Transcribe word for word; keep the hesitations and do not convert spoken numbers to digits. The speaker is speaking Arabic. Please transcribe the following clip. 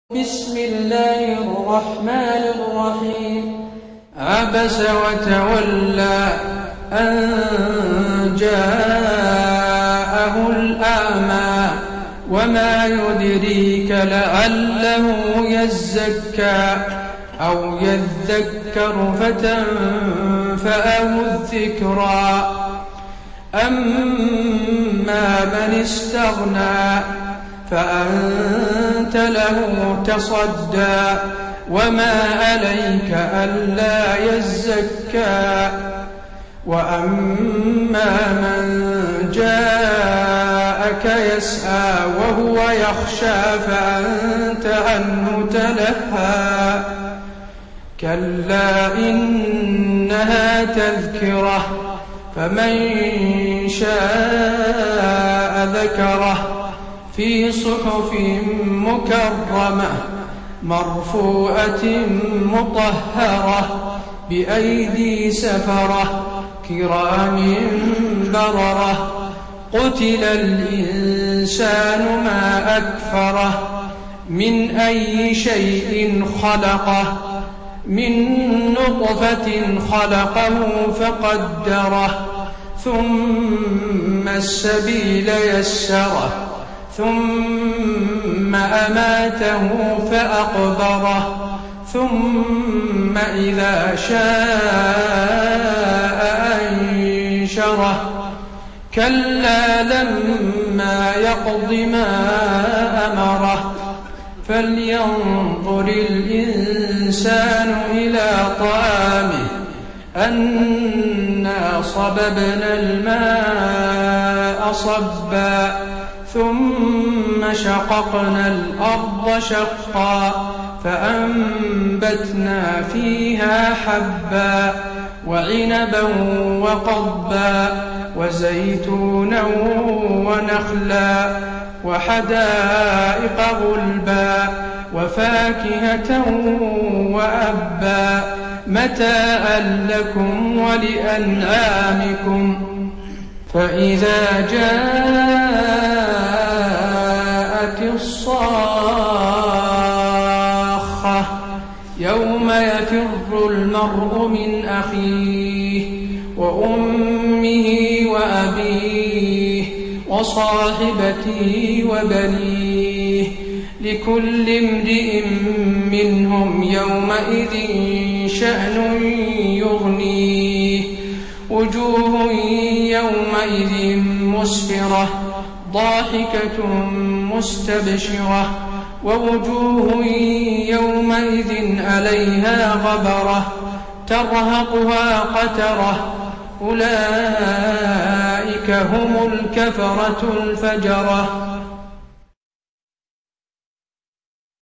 بسم الله الرحمن الرحيم عبس وتولى أن جاءه الأعمى وما يدريك لعله يزكى أو يذكر فتنفعه الذكرى أما من استغنى فأنت له تصدى وما عليك ألا يزكى وأما من جاءك يسعى وهو يخشى فأنت عنه تلهى كلا إنها تذكرة فمن شاء ذكره في صحف مكرمة مرفوعة مطهرة بأيدي سفرة كرام بررة قتل الإنسان ما أكفره من أي شيء خلقه من نطفة خلقه فقدره ثم السبيل يسره ثم أماته فأقبره ثم إذا شاء أنشره كلا لما يقض ما أمره فلينظر الإنسان إلى طعامه أنا صببنا الماء صبا ثم شققنا الأرض شقا فأنبتنا فيها حبا وعنبا وقضبا وزيتونا ونخلا وحدائق غلبا وفاكهة وأبا متاعا لكم ولأنعامكم فإذا جاءت الصاخة يوم يفر المرء من أخيه وأمه وأبيه وصاحبته وبنيه لكل امرئ منهم يومئذ شأن يغنيه وجوه يومئذ مسفرة ضاحكة مستبشرة ووجوه يومئذ عليها غبرة ترهقها قترة أولئك هم الكفرة الفجرة